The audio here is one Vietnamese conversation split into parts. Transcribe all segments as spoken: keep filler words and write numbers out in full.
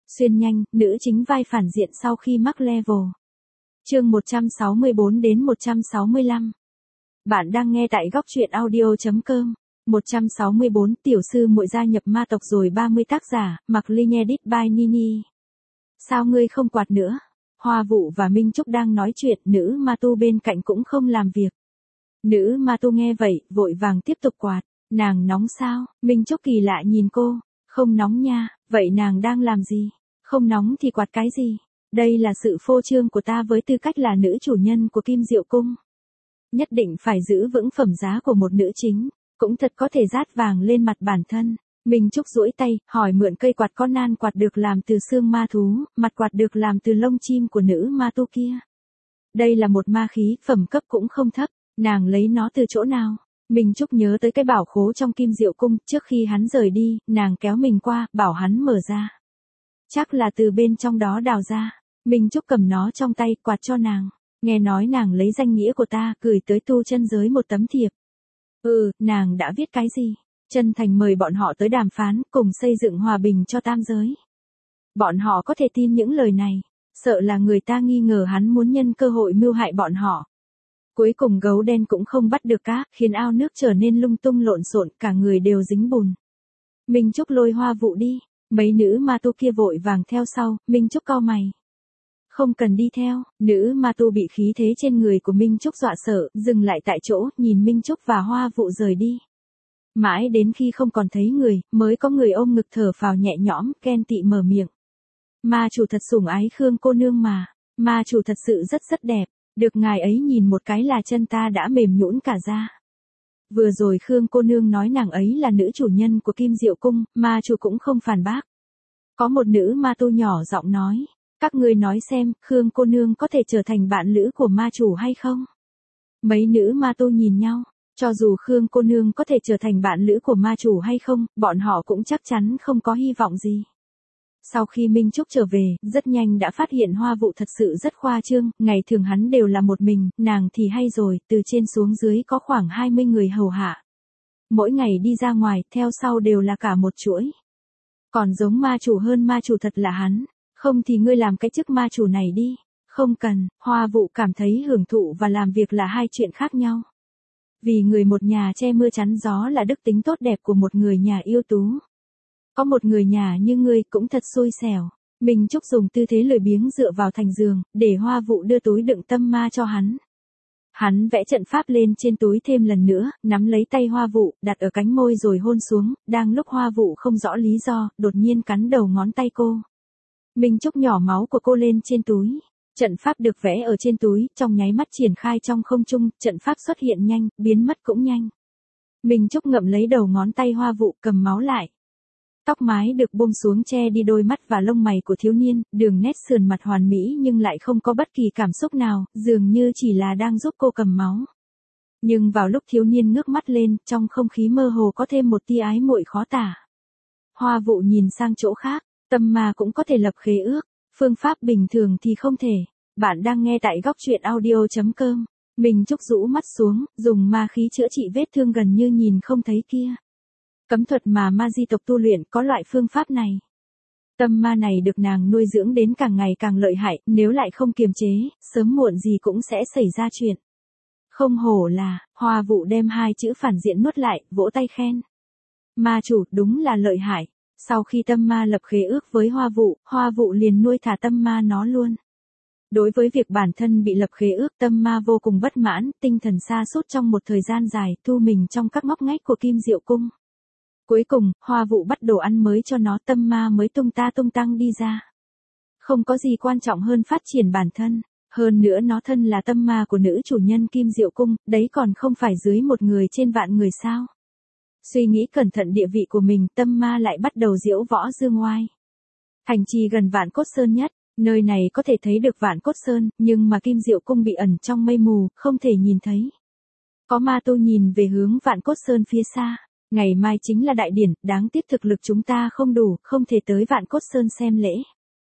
Xuyên nhanh, nữ chính vai phản diện sau khi mắc level. Chương một trăm sáu mươi bốn đến một trăm sáu mươi lăm. Bạn đang nghe tại góc truyện audio chấm com. một trăm sáu mươi bốn Tiểu sư muội gia nhập ma tộc rồi ba mươi tác giả, Mạc Linh edit by Nini. Sao ngươi không quạt nữa? Hoa Vụ và Minh Trúc đang nói chuyện, nữ ma tu bên cạnh cũng không làm việc. Nữ ma tu nghe vậy, vội vàng tiếp tục quạt. Nàng nóng sao? Minh Trúc kỳ lạ nhìn cô. Không nóng nha, vậy nàng đang làm gì? Không nóng thì quạt cái gì? Đây là sự phô trương của ta với tư cách là nữ chủ nhân của Kim Diệu Cung. Nhất định phải giữ vững phẩm giá của một nữ chính, cũng thật có thể rát vàng lên mặt bản thân. Minh Trúc duỗi tay, hỏi mượn cây quạt con nan quạt được làm từ xương ma thú, mặt quạt được làm từ lông chim của nữ ma tu kia. Đây là một ma khí, phẩm cấp cũng không thấp, nàng lấy nó từ chỗ nào? Minh Trúc nhớ tới cái bảo khố trong Kim Diệu Cung, trước khi hắn rời đi, nàng kéo mình qua, bảo hắn mở ra. Chắc là từ bên trong đó đào ra. Minh Trúc cầm nó trong tay, quạt cho nàng. Nghe nói nàng lấy danh nghĩa của ta, gửi tới tu chân giới một tấm thiệp. Ừ, nàng đã viết cái gì? Chân thành mời bọn họ tới đàm phán, cùng xây dựng hòa bình cho tam giới. Bọn họ có thể tin những lời này, sợ là người ta nghi ngờ hắn muốn nhân cơ hội mưu hại bọn họ. Cuối cùng gấu đen cũng không bắt được cá, khiến ao nước trở nên lung tung lộn xộn, cả người đều dính bùn. Minh Trúc lôi Hoa Vụ đi, mấy nữ ma tu kia vội vàng theo sau, Minh Trúc cau mày. Không cần đi theo, nữ ma tu bị khí thế trên người của Minh Trúc dọa sợ, dừng lại tại chỗ, nhìn Minh Trúc và Hoa Vụ rời đi. Mãi đến khi không còn thấy người, mới có người ôm ngực thở phào nhẹ nhõm, ghen tị mở miệng. Ma chủ thật sủng ái Khương cô nương mà, ma chủ thật sự rất rất đẹp, được ngài ấy nhìn một cái là chân ta đã mềm nhũn cả ra. Vừa rồi Khương cô nương nói nàng ấy là nữ chủ nhân của Kim Diệu Cung, ma chủ cũng không phản bác. Có một nữ ma tu nhỏ giọng nói, các ngươi nói xem, Khương cô nương có thể trở thành bạn lữ của ma chủ hay không? Mấy nữ ma tu nhìn nhau, cho dù Khương cô nương có thể trở thành bạn lữ của ma chủ hay không, bọn họ cũng chắc chắn không có hy vọng gì. Sau khi Minh Trúc trở về, rất nhanh đã phát hiện Hoa Vụ thật sự rất khoa trương, ngày thường hắn đều là một mình, nàng thì hay rồi, từ trên xuống dưới có khoảng hai mươi người hầu hạ. Mỗi ngày đi ra ngoài, theo sau đều là cả một chuỗi. Còn giống ma chủ hơn ma chủ thật là hắn, không thì ngươi làm cái chức ma chủ này đi. Không cần, Hoa Vụ cảm thấy hưởng thụ và làm việc là hai chuyện khác nhau. Vì người một nhà che mưa chắn gió là đức tính tốt đẹp của một người nhà yêu tú. Có một người nhà như ngươi cũng thật xui xẻo. Minh Trúc dùng tư thế lười biếng dựa vào thành giường, để Hoa Vụ đưa túi đựng tâm ma cho hắn. Hắn vẽ trận pháp lên trên túi thêm lần nữa, nắm lấy tay Hoa Vụ, đặt ở cánh môi rồi hôn xuống, đang lúc Hoa Vụ không rõ lý do, đột nhiên cắn đầu ngón tay cô. Minh Trúc nhỏ máu của cô lên trên túi. Trận pháp được vẽ ở trên túi, trong nháy mắt triển khai trong không trung, trận pháp xuất hiện nhanh, biến mất cũng nhanh. Minh Trúc ngậm lấy đầu ngón tay Hoa Vụ, cầm máu lại. Tóc mái được buông xuống che đi đôi mắt và lông mày của thiếu niên, đường nét sườn mặt hoàn mỹ nhưng lại không có bất kỳ cảm xúc nào, dường như chỉ là đang giúp cô cầm máu. Nhưng vào lúc thiếu niên ngước mắt lên, trong không khí mơ hồ có thêm một tia ái muội khó tả. Hoa Vụ nhìn sang chỗ khác, tâm ma cũng có thể lập khế ước, phương pháp bình thường thì không thể. Bạn đang nghe tại góc truyện audio chấm com. Minh Trúc rũ mắt xuống, dùng ma khí chữa trị vết thương gần như nhìn không thấy kia. Cấm thuật mà ma di tộc tu luyện có loại phương pháp này. Tâm ma này được nàng nuôi dưỡng đến càng ngày càng lợi hại, nếu lại không kiềm chế, sớm muộn gì cũng sẽ xảy ra chuyện. Không hổ là, Hoa Vụ đem hai chữ phản diện nuốt lại, vỗ tay khen. Ma chủ, đúng là lợi hại. Sau khi tâm ma lập khế ước với Hoa Vụ, Hoa Vụ liền nuôi thả tâm ma nó luôn. Đối với việc bản thân bị lập khế ước, tâm ma vô cùng bất mãn, tinh thần sa sút trong một thời gian dài, thu mình trong các ngóc ngách của Kim Diệu Cung. Cuối cùng, Hoa Vụ bắt đồ ăn mới cho nó, tâm ma mới tung ta tung tăng đi ra. Không có gì quan trọng hơn phát triển bản thân, hơn nữa nó thân là tâm ma của nữ chủ nhân Kim Diệu Cung, đấy còn không phải dưới một người trên vạn người sao. Suy nghĩ cẩn thận địa vị của mình, tâm ma lại bắt đầu diễu võ dương oai. Thành trì gần Vạn Cốt Sơn nhất, nơi này có thể thấy được Vạn Cốt Sơn, nhưng mà Kim Diệu Cung bị ẩn trong mây mù, không thể nhìn thấy. Có ma tu nhìn về hướng Vạn Cốt Sơn phía xa. Ngày mai chính là đại điển, đáng tiếc thực lực chúng ta không đủ, không thể tới Vạn Cốt Sơn xem lễ.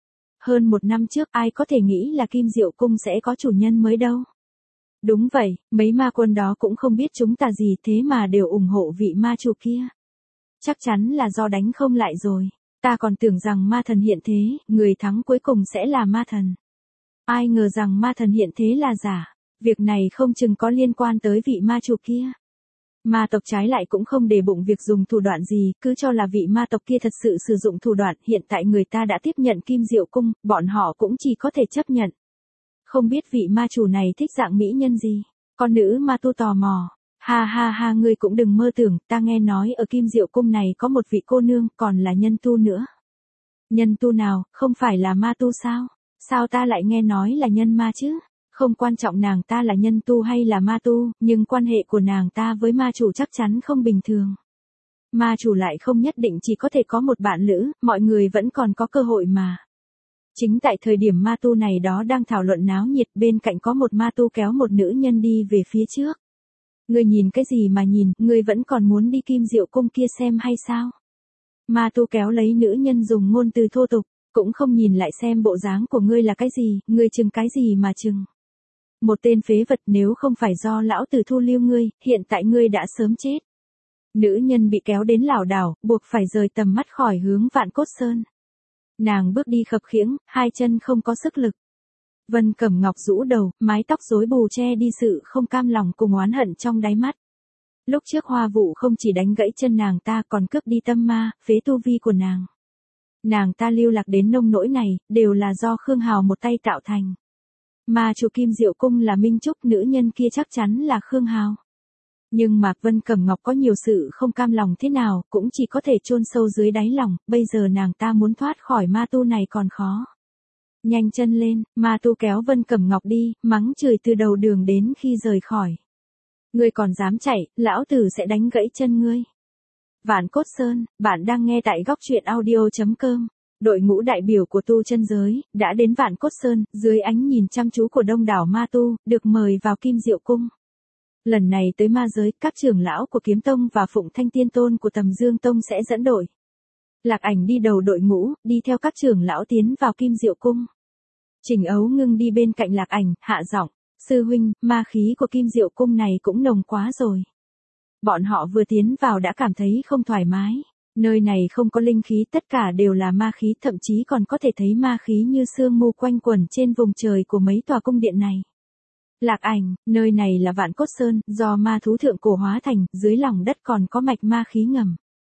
Hơn một năm trước ai có thể nghĩ là Kim Diệu Cung sẽ có chủ nhân mới đâu. Đúng vậy, mấy ma quân đó cũng không biết chúng ta gì thế mà đều ủng hộ vị ma chủ kia. Chắc chắn là do đánh không lại rồi. Ta còn tưởng rằng ma thần hiện thế, người thắng cuối cùng sẽ là ma thần. Ai ngờ rằng ma thần hiện thế là giả. Việc này không chừng có liên quan tới vị ma chủ kia. Ma tộc trái lại cũng không để bụng việc dùng thủ đoạn gì, cứ cho là vị ma tộc kia thật sự sử dụng thủ đoạn. Hiện tại người ta đã tiếp nhận Kim Diệu Cung, bọn họ cũng chỉ có thể chấp nhận. Không biết vị ma chủ này thích dạng mỹ nhân gì? Con nữ ma tu tò mò. Ha ha ha, ngươi cũng đừng mơ tưởng, ta nghe nói ở Kim Diệu Cung này có một vị cô nương, còn là nhân tu nữa. Nhân tu nào, không phải là ma tu sao? Sao ta lại nghe nói là nhân ma chứ? Không quan trọng nàng ta là nhân tu hay là ma tu, nhưng quan hệ của nàng ta với ma chủ chắc chắn không bình thường. Ma chủ lại không nhất định chỉ có thể có một bạn lữ, mọi người vẫn còn có cơ hội mà. Chính tại thời điểm ma tu này đó đang thảo luận náo nhiệt, bên cạnh có một ma tu kéo một nữ nhân đi về phía trước. Ngươi nhìn cái gì mà nhìn, ngươi vẫn còn muốn đi Kim Diệu Cung kia xem hay sao? Ma tu kéo lấy nữ nhân dùng ngôn từ thô tục, cũng không nhìn lại xem bộ dáng của ngươi là cái gì, ngươi chừng cái gì mà chừng. Một tên phế vật, nếu không phải do lão tử thu lưu ngươi, hiện tại ngươi đã sớm chết. Nữ nhân bị kéo đến lảo đảo, buộc phải rời tầm mắt khỏi hướng Vạn Cốt Sơn. Nàng bước đi khập khiễng, hai chân không có sức lực. Vân Cẩm Ngọc rũ đầu, mái tóc rối bù che đi sự không cam lòng cùng oán hận trong đáy mắt. Lúc trước Hoa Vũ không chỉ đánh gãy chân nàng ta còn cướp đi tâm ma, phế tu vi của nàng. Nàng ta lưu lạc đến nông nỗi này, đều là do Khương Hào một tay tạo thành. Ma chủ Kim Diệu Cung là Minh Trúc, nữ nhân kia chắc chắn là Khương Hào. Nhưng mà Vân Cẩm Ngọc có nhiều sự không cam lòng thế nào, cũng chỉ có thể chôn sâu dưới đáy lòng, bây giờ nàng ta muốn thoát khỏi ma tu này còn khó. Nhanh chân lên, ma tu kéo Vân Cẩm Ngọc đi, mắng chửi từ đầu đường đến khi rời khỏi. Ngươi còn dám chạy, lão tử sẽ đánh gãy chân ngươi. Vạn Cốt Sơn, bạn đang nghe tại góc truyện audio chấm com. Đội ngũ đại biểu của tu chân giới, đã đến Vạn Cốt Sơn, dưới ánh nhìn chăm chú của đông đảo ma tu, được mời vào Kim Diệu Cung. Lần này tới ma giới, các trưởng lão của Kiếm Tông và Phụng Thanh Tiên Tôn của Tầm Dương Tông sẽ dẫn đội. Lạc Ảnh đi đầu đội ngũ, đi theo các trưởng lão tiến vào Kim Diệu Cung. Trình Ấu Ngưng đi bên cạnh Lạc Ảnh, hạ giọng, sư huynh, ma khí của Kim Diệu Cung này cũng nồng quá rồi. Bọn họ vừa tiến vào đã cảm thấy không thoải mái. Nơi này không có linh khí, tất cả đều là ma khí, thậm chí còn có thể thấy ma khí như sương mù quanh quẩn trên vùng trời của mấy tòa cung điện này. Lạc Ảnh, nơi này là Vạn Cốt Sơn, do ma thú thượng cổ hóa thành, dưới lòng đất còn có mạch ma khí ngầm.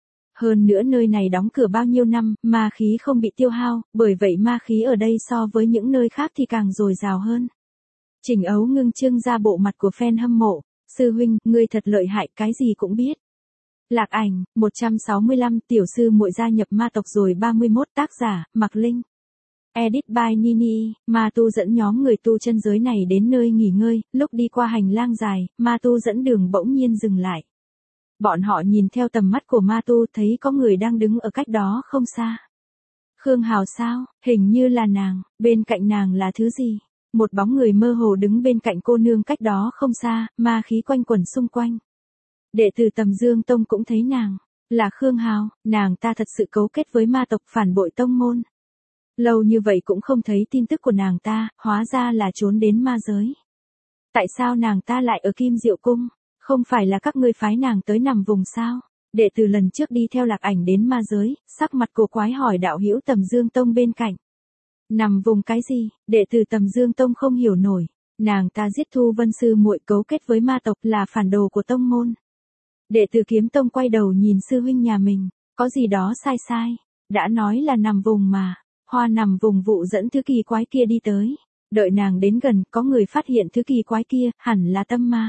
Hơn nữa nơi này đóng cửa bao nhiêu năm, ma khí không bị tiêu hao, bởi vậy ma khí ở đây so với những nơi khác thì càng dồi dào hơn. Trình Ấu Ngưng trưng ra bộ mặt của fan hâm mộ, sư huynh, ngươi thật lợi hại, cái gì cũng biết. Lạc Ảnh, một trăm sáu mươi lăm, tiểu sư muội gia nhập ma tộc rồi ba mươi mốt, tác giả, Mạc Linh. Edit by Nini, ma tu dẫn nhóm người tu chân giới này đến nơi nghỉ ngơi, lúc đi qua hành lang dài, ma tu dẫn đường bỗng nhiên dừng lại. Bọn họ nhìn theo tầm mắt của ma tu thấy có người đang đứng ở cách đó không xa. Khương Hào sao, hình như là nàng, bên cạnh nàng là thứ gì? Một bóng người mơ hồ đứng bên cạnh cô nương cách đó không xa, ma khí quanh quẩn xung quanh. Đệ tử Tầm Dương Tông cũng thấy nàng, là Khương Hào, nàng ta thật sự cấu kết với ma tộc phản bội tông môn. Lâu như vậy cũng không thấy tin tức của nàng ta, hóa ra là trốn đến ma giới. Tại sao nàng ta lại ở Kim Diệu Cung? Không phải là các ngươi phái nàng tới nằm vùng sao? Đệ tử lần trước đi theo Lạc Ảnh đến ma giới, sắc mặt cổ quái hỏi đạo hữu Tầm Dương Tông bên cạnh. Nằm vùng cái gì? Đệ tử Tầm Dương Tông không hiểu nổi. Nàng ta giết Thu Vân sư muội, cấu kết với ma tộc, là phản đồ của tông môn. Đệ tử Kiếm Tông quay đầu nhìn sư huynh nhà mình, có gì đó sai sai. Đã nói là nằm vùng mà. Hoa nằm vùng vụ dẫn thứ kỳ quái kia đi tới. Đợi nàng đến gần, có người phát hiện thứ kỳ quái kia, hẳn là tâm ma.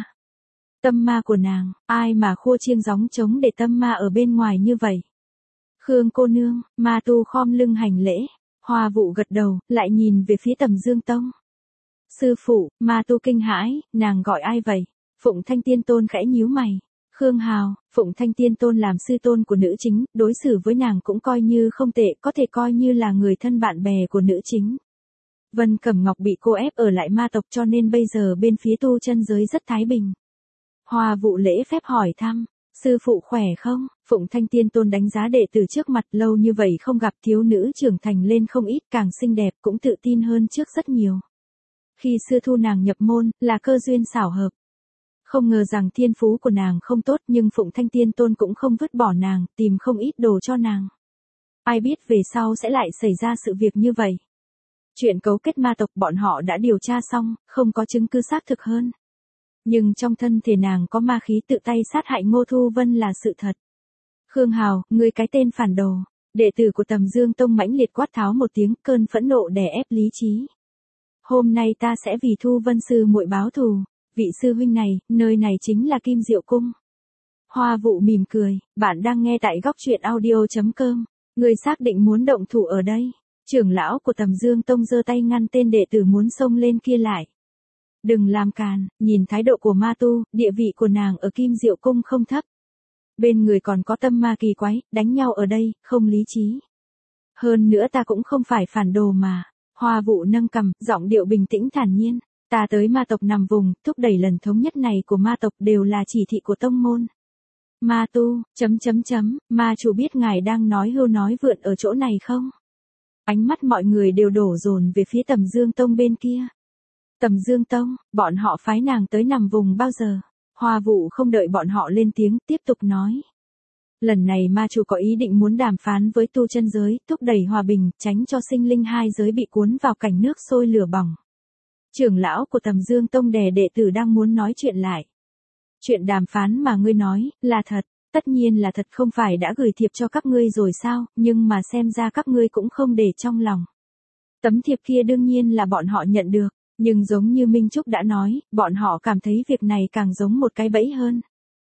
Tâm ma của nàng, ai mà khua chiêng gióng trống để tâm ma ở bên ngoài như vậy? Khương cô nương, ma tu khom lưng hành lễ. Hoa Vũ gật đầu, lại nhìn về phía Tầm Dương Tông. Sư phụ, ma tu kinh hãi, nàng gọi ai vậy? Phụng Thanh Tiên Tôn khẽ nhíu mày. Khương Hào, Phụng Thanh Tiên Tôn làm sư tôn của nữ chính, đối xử với nàng cũng coi như không tệ, có thể coi như là người thân bạn bè của nữ chính. Vân Cẩm Ngọc bị cô ép ở lại ma tộc cho nên bây giờ bên phía tu chân giới rất thái bình. Hoa Vũ lễ phép hỏi thăm, sư phụ khỏe không? Phụng Thanh Tiên Tôn đánh giá đệ tử trước mặt, lâu như vậy không gặp, thiếu nữ trưởng thành lên không ít, càng xinh đẹp, cũng tự tin hơn trước rất nhiều. Khi xưa thu nàng nhập môn, là cơ duyên xảo hợp. Không ngờ rằng thiên phú của nàng không tốt, nhưng Phụng Thanh Tiên Tôn cũng không vứt bỏ nàng, tìm không ít đồ cho nàng. Ai biết về sau sẽ lại xảy ra sự việc như vậy. Chuyện cấu kết ma tộc bọn họ đã điều tra xong, không có chứng cứ xác thực hơn. Nhưng trong thân thể nàng có ma khí tự tay sát hại Ngô Thu Vân là sự thật. Khương Hào, ngươi cái tên phản đồ. Đệ tử của Tầm Dương Tông mãnh liệt quát tháo một tiếng, cơn phẫn nộ đè ép lý trí. Hôm nay ta sẽ vì Thu Vân sư muội báo thù. Vị sư huynh này, nơi này chính là Kim Diệu Cung. Hoa Vũ mỉm cười, bạn đang nghe tại góc truyện audio chấm com. Người xác định muốn động thủ ở đây. Trưởng lão của Tầm Dương Tông giơ tay ngăn tên đệ tử muốn xông lên kia lại. Đừng làm càn, nhìn thái độ của ma tu, địa vị của nàng ở Kim Diệu Cung không thấp. Bên người còn có tâm ma kỳ quái, đánh nhau ở đây, không lý trí. Hơn nữa ta cũng không phải phản đồ mà. Hoa Vũ nâng cằm, giọng điệu bình tĩnh thản nhiên. Ta tới ma tộc nằm vùng, thúc đẩy lần thống nhất này của ma tộc đều là chỉ thị của tông môn. Ma tu, chấm chấm chấm, ma chủ biết ngài đang nói hưu nói vượn ở chỗ này không? Ánh mắt mọi người đều đổ dồn về phía Tầm Dương Tông bên kia. Tầm Dương Tông, bọn họ phái nàng tới nằm vùng bao giờ? Hoa Vũ không đợi bọn họ lên tiếng, tiếp tục nói. Lần này ma chủ có ý định muốn đàm phán với tu chân giới, thúc đẩy hòa bình, tránh cho sinh linh hai giới bị cuốn vào cảnh nước sôi lửa bỏng. Trưởng lão của Tầm Dương Tông đè đệ tử đang muốn nói chuyện lại. Chuyện đàm phán mà ngươi nói, là thật, tất nhiên là thật, không phải đã gửi thiệp cho các ngươi rồi sao, nhưng mà xem ra các ngươi cũng không để trong lòng. Tấm thiệp kia đương nhiên là bọn họ nhận được, nhưng giống như Minh Trúc đã nói, bọn họ cảm thấy việc này càng giống một cái bẫy hơn.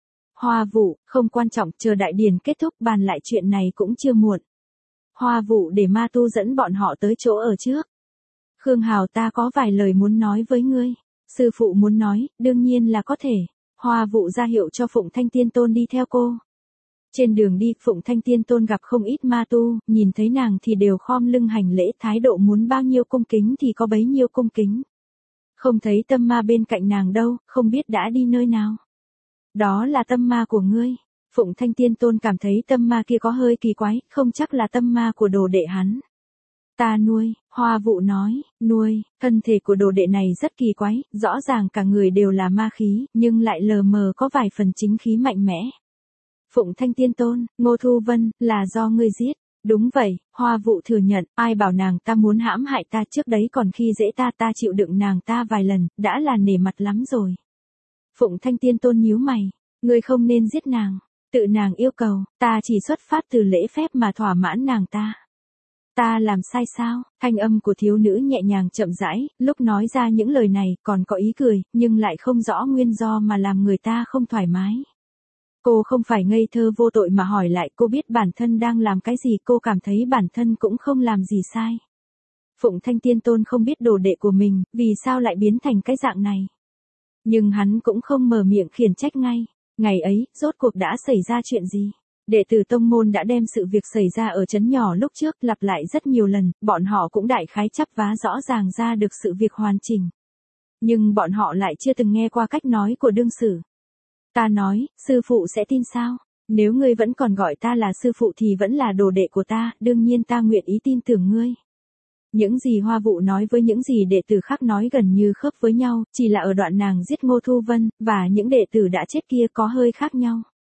Hoa Vũ, không quan trọng, chờ đại điển kết thúc bàn lại chuyện này cũng chưa muộn. Hoa Vũ để ma tu dẫn bọn họ tới chỗ ở trước. Khương Hào, ta có vài lời muốn nói với ngươi. Sư phụ muốn nói, đương nhiên là có thể. Hoa Vũ ra hiệu cho Phụng Thanh Tiên Tôn đi theo cô. Trên đường đi, Phụng Thanh Tiên Tôn gặp không ít ma tu, nhìn thấy nàng thì đều khom lưng hành lễ, thái độ muốn bao nhiêu cung kính thì có bấy nhiêu cung kính. Không thấy tâm ma bên cạnh nàng đâu, không biết đã đi nơi nào. Đó là tâm ma của ngươi. Phụng Thanh Tiên Tôn cảm thấy tâm ma kia có hơi kỳ quái, không chắc là tâm ma của đồ đệ hắn. Ta nuôi, Hoa Vũ nói, nuôi, thân thể của đồ đệ này rất kỳ quái, rõ ràng cả người đều là ma khí, nhưng lại lờ mờ có vài phần chính khí mạnh mẽ. Phụng Thanh Tiên Tôn, Ngô Thu Vân, là do ngươi giết. Đúng vậy, Hoa Vũ thừa nhận, ai bảo nàng ta muốn hãm hại ta trước đấy còn khi dễ ta ta chịu đựng nàng ta vài lần, đã là nể mặt lắm rồi. Phụng Thanh Tiên Tôn nhíu mày, ngươi không nên giết nàng, tự nàng yêu cầu, ta chỉ xuất phát từ lễ phép mà thỏa mãn nàng ta. Ta làm sai sao? Thanh âm của thiếu nữ nhẹ nhàng chậm rãi, lúc nói ra những lời này còn có ý cười, nhưng lại không rõ nguyên do mà làm người ta không thoải mái. Cô không phải ngây thơ vô tội mà hỏi lại, cô biết bản thân đang làm cái gì, cô cảm thấy bản thân cũng không làm gì sai. Phụng Thanh Tiên Tôn không biết đồ đệ của mình, vì sao lại biến thành cái dạng này. Nhưng hắn cũng không mở miệng khiển trách ngay. Ngày ấy, rốt cuộc đã xảy ra chuyện gì? Đệ tử tông môn đã đem sự việc xảy ra ở trấn nhỏ lúc trước lặp lại rất nhiều lần, bọn họ cũng đại khái chắp vá rõ ràng ra được sự việc hoàn chỉnh. Nhưng bọn họ lại chưa từng nghe qua cách nói của đương sử. Ta nói, sư phụ sẽ tin sao? Nếu ngươi vẫn còn gọi ta là sư phụ thì vẫn là đồ đệ của ta, đương nhiên ta nguyện ý tin tưởng ngươi. Những gì Hoa Vũ nói với những gì đệ tử khác nói gần như khớp với nhau, chỉ là ở đoạn nàng giết Ngô Thu Vân, và những đệ tử đã chết kia có hơi khác nhau.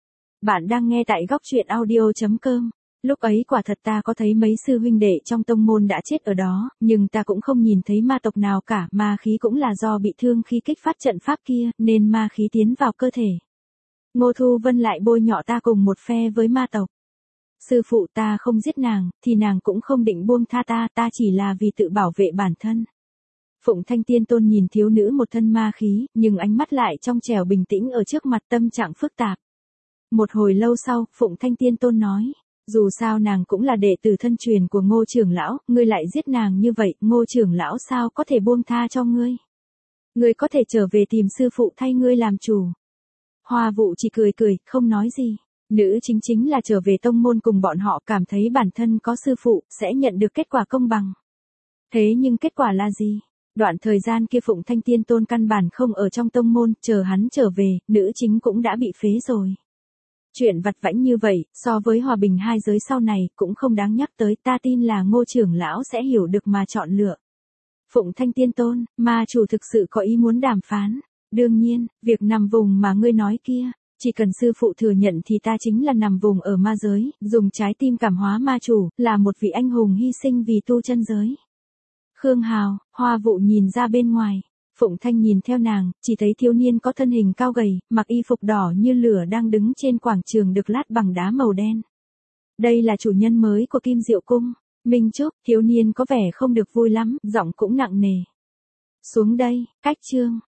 Bạn đang nghe tại góc truyện audio chấm com. Lúc ấy quả thật ta có thấy mấy sư huynh đệ trong tông môn đã chết ở đó, nhưng ta cũng không nhìn thấy ma tộc nào cả, ma khí cũng là do bị thương khi kích phát trận pháp kia, nên ma khí tiến vào cơ thể. Ngô Thu Vân lại bôi nhọ ta cùng một phe với ma tộc. Sư phụ, ta không giết nàng, thì nàng cũng không định buông tha ta, ta chỉ là vì tự bảo vệ bản thân. Phụng Thanh Tiên Tôn nhìn thiếu nữ một thân ma khí, nhưng ánh mắt lại trong trẻo bình tĩnh ở trước mặt, tâm trạng phức tạp. Một hồi lâu sau, Phụng Thanh Tiên Tôn nói, dù sao nàng cũng là đệ tử thân truyền của Ngô trưởng lão, ngươi lại giết nàng như vậy, Ngô trưởng lão sao có thể buông tha cho ngươi? Ngươi có thể trở về tìm sư phụ thay ngươi làm chủ. Hoa Vũ chỉ cười cười, không nói gì. Nữ chính chính là trở về tông môn cùng bọn họ, cảm thấy bản thân có sư phụ, sẽ nhận được kết quả công bằng. Thế nhưng kết quả là gì? Đoạn thời gian kia Phụng Thanh Tiên Tôn căn bản không ở trong tông môn, chờ hắn trở về, nữ chính cũng đã bị phế rồi. Chuyện vặt vãnh như vậy, so với hòa bình hai giới sau này, cũng không đáng nhắc tới, ta tin là Ngô trưởng lão sẽ hiểu được mà chọn lựa. Phụng Thanh Tiên Tôn, ma chủ thực sự có ý muốn đàm phán. Đương nhiên, việc nằm vùng mà ngươi nói kia, Chỉ cần sư phụ thừa nhận thì ta chính là nằm vùng ở ma giới, dùng trái tim cảm hóa ma chủ, là một vị anh hùng hy sinh vì tu chân giới. Khương Hào, Hoa Vụ nhìn ra bên ngoài. Phụng Thanh nhìn theo nàng, chỉ thấy thiếu niên có thân hình cao gầy, mặc y phục đỏ như lửa đang đứng trên quảng trường được lát bằng đá màu đen. Đây là chủ nhân mới của Kim Diệu Cung. Minh Trúc, thiếu niên có vẻ không được vui lắm, giọng cũng nặng nề. Xuống đây, cách chương.